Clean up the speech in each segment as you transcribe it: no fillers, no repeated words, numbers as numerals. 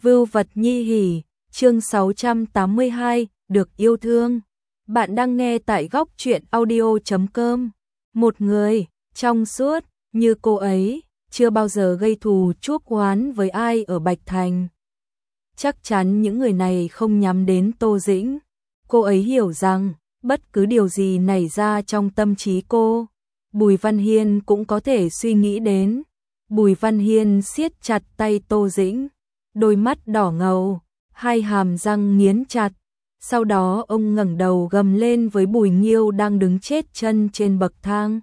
Vưu vật nhi hỉ, chương 682, được yêu thương. Bạn đang nghe tại góc truyện audio.com. Một người, trong suốt, như cô ấy, chưa bao giờ gây thù chuốc oán với ai ở Bạch Thành. Chắc chắn những người này không nhắm đến Tô Dĩnh. Cô ấy hiểu rằng, bất cứ điều gì nảy ra trong tâm trí cô, Bùi Văn Hiên cũng có thể suy nghĩ đến. Bùi Văn Hiên siết chặt tay Tô Dĩnh, đôi mắt đỏ ngầu, hai hàm răng nghiến chặt. Sau đó ông ngẩng đầu gầm lên với Bùi Nghiêu đang đứng chết chân trên bậc thang.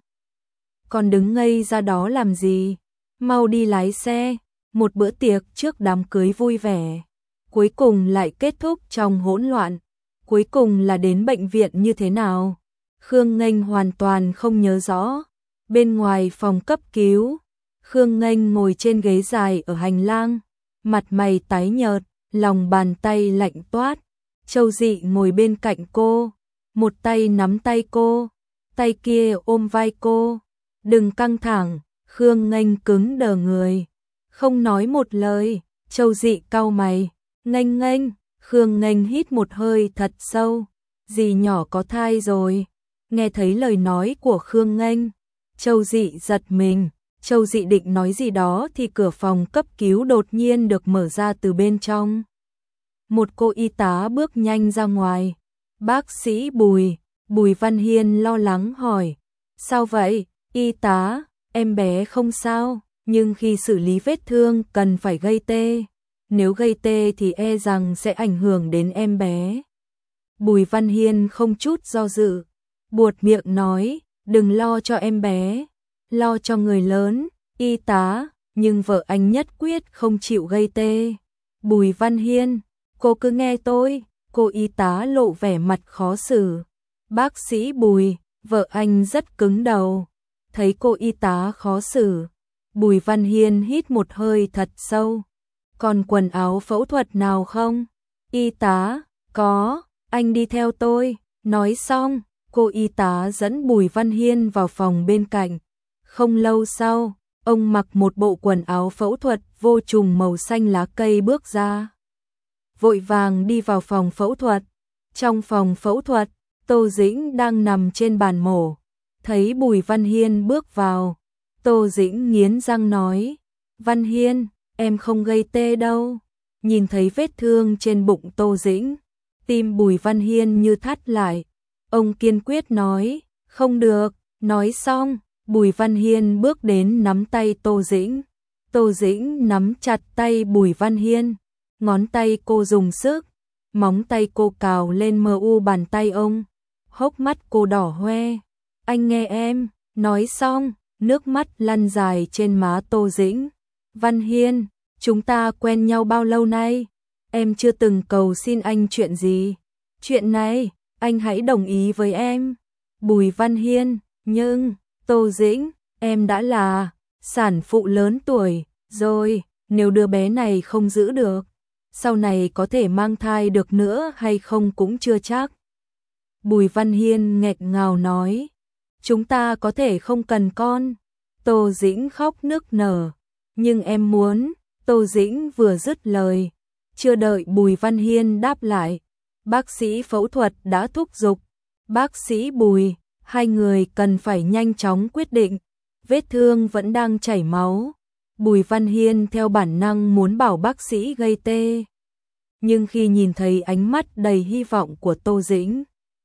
Còn đứng ngây ra đó làm gì? Mau đi lái xe. Một bữa tiệc trước đám cưới vui vẻ, cuối cùng lại kết thúc trong hỗn loạn. Cuối cùng là đến bệnh viện như thế nào? Khương Nghênh hoàn toàn không nhớ rõ. Bên ngoài phòng cấp cứu, Khương Nghênh ngồi trên ghế dài ở hành lang, mặt mày tái nhợt, lòng bàn tay lạnh toát. Châu Dị ngồi bên cạnh cô, một tay nắm tay cô, tay kia ôm vai cô. Đừng căng thẳng. Khương Nghênh cứng đờ người, không nói một lời. Châu Dị cau mày. Nghênh Nghênh. Khương Nghênh hít một hơi thật sâu. Dì nhỏ có thai rồi. Nghe thấy lời nói của Khương Nghênh, Châu Dị giật mình. Châu Dị định nói gì đó thì cửa phòng cấp cứu đột nhiên được mở ra từ bên trong. Một cô y tá bước nhanh ra ngoài. Bác sĩ Bùi. Bùi Văn Hiên lo lắng hỏi. Sao vậy? Y tá, em bé không sao, nhưng khi xử lý vết thương cần phải gây tê. Nếu gây tê thì e rằng sẽ ảnh hưởng đến em bé. Bùi Văn Hiên không chút do dự, buột miệng nói, đừng lo cho em bé, lo cho người lớn. Y tá, nhưng vợ anh nhất quyết không chịu gây tê. Bùi Văn Hiên, cô cứ nghe tôi. Cô y tá lộ vẻ mặt khó xử. Bác sĩ Bùi, vợ anh rất cứng đầu. Thấy cô y tá khó xử, Bùi Văn Hiên hít một hơi thật sâu. Còn quần áo phẫu thuật nào không? Y tá, có, anh đi theo tôi. Nói xong, cô y tá dẫn Bùi Văn Hiên vào phòng bên cạnh. Không lâu sau, ông mặc một bộ quần áo phẫu thuật vô trùng màu xanh lá cây bước ra. Vội vàng đi vào phòng phẫu thuật. Trong phòng phẫu thuật, Tô Dĩnh đang nằm trên bàn mổ. Thấy Bùi Văn Hiên bước vào, Tô Dĩnh nghiến răng nói, Văn Hiên, em không gây tê đâu. Nhìn thấy vết thương trên bụng Tô Dĩnh, tim Bùi Văn Hiên như thắt lại. Ông kiên quyết nói, không được. Nói xong, Bùi Văn Hiên bước đến nắm tay Tô Dĩnh. Tô Dĩnh nắm chặt tay Bùi Văn Hiên, ngón tay cô dùng sức, móng tay cô cào lên mu bàn tay ông, hốc mắt cô đỏ hoe. Anh nghe em. Nói xong, nước mắt lăn dài trên má Tô Dĩnh. Văn Hiên, chúng ta quen nhau bao lâu nay? Em chưa từng cầu xin anh chuyện gì. Chuyện này, anh hãy đồng ý với em. Bùi Văn Hiên, nhưng, Tô Dĩnh, em đã là sản phụ lớn tuổi rồi, nếu đứa bé này không giữ được, sau này có thể mang thai được nữa hay không cũng chưa chắc. Bùi Văn Hiên nghẹn ngào nói, chúng ta có thể không cần con. Tô Dĩnh khóc nức nở, nhưng em muốn. Tô Dĩnh vừa dứt lời, chưa đợi Bùi Văn Hiên đáp lại, bác sĩ phẫu thuật đã thúc giục. Bác sĩ Bùi, hai người cần phải nhanh chóng quyết định. Vết thương vẫn đang chảy máu. Bùi Văn Hiên theo bản năng muốn bảo bác sĩ gây tê, nhưng khi nhìn thấy ánh mắt đầy hy vọng của Tô Dĩnh,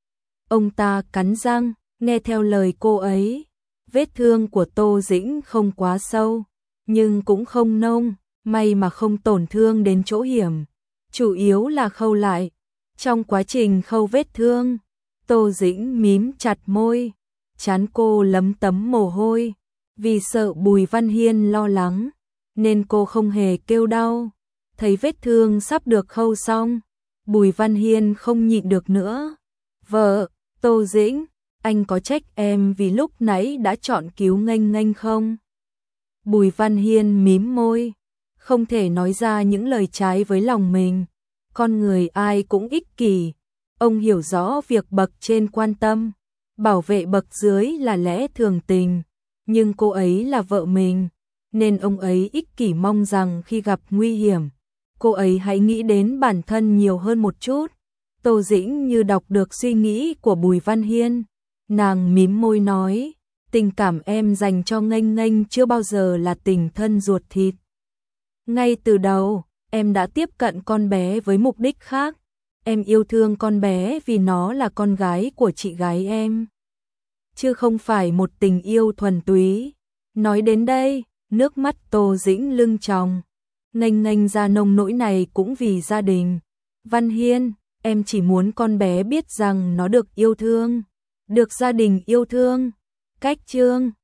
ông ta cắn răng, nghe theo lời cô ấy. Vết thương của Tô Dĩnh không quá sâu, nhưng cũng không nông, may mà không tổn thương đến chỗ hiểm, chủ yếu là khâu lại. Trong quá trình khâu vết thương, Tô Dĩnh mím chặt môi, trán cô lấm tấm mồ hôi. Vì sợ Bùi Văn Hiên lo lắng, nên cô không hề kêu đau. Thấy vết thương sắp được khâu xong, Bùi Văn Hiên không nhịn được nữa. Vợ, Tô Dĩnh, anh có trách em vì lúc nãy đã chọn cứu Nghênh Nghênh không? Bùi Văn Hiên mím môi, không thể nói ra những lời trái với lòng mình. Con người ai cũng ích kỷ. Ông hiểu rõ việc bậc trên quan tâm, bảo vệ bậc dưới là lẽ thường tình. Nhưng cô ấy là vợ mình, nên ông ấy ích kỷ mong rằng khi gặp nguy hiểm, cô ấy hãy nghĩ đến bản thân nhiều hơn một chút. Tô Dĩnh như đọc được suy nghĩ của Bùi Văn Hiên, nàng mím môi nói, tình cảm em dành cho Nghênh Nghênh chưa bao giờ là tình thân ruột thịt. Ngay từ đầu, em đã tiếp cận con bé với mục đích khác. Em yêu thương con bé vì nó là con gái của chị gái em, chứ không phải một tình yêu thuần túy. Nói đến đây, nước mắt Tô Dĩnh lưng tròng. Nghênh Nghênh ra nông nỗi này cũng vì gia đình. Văn Hiên, em chỉ muốn con bé biết rằng nó được yêu thương, được gia đình yêu thương. Cách chương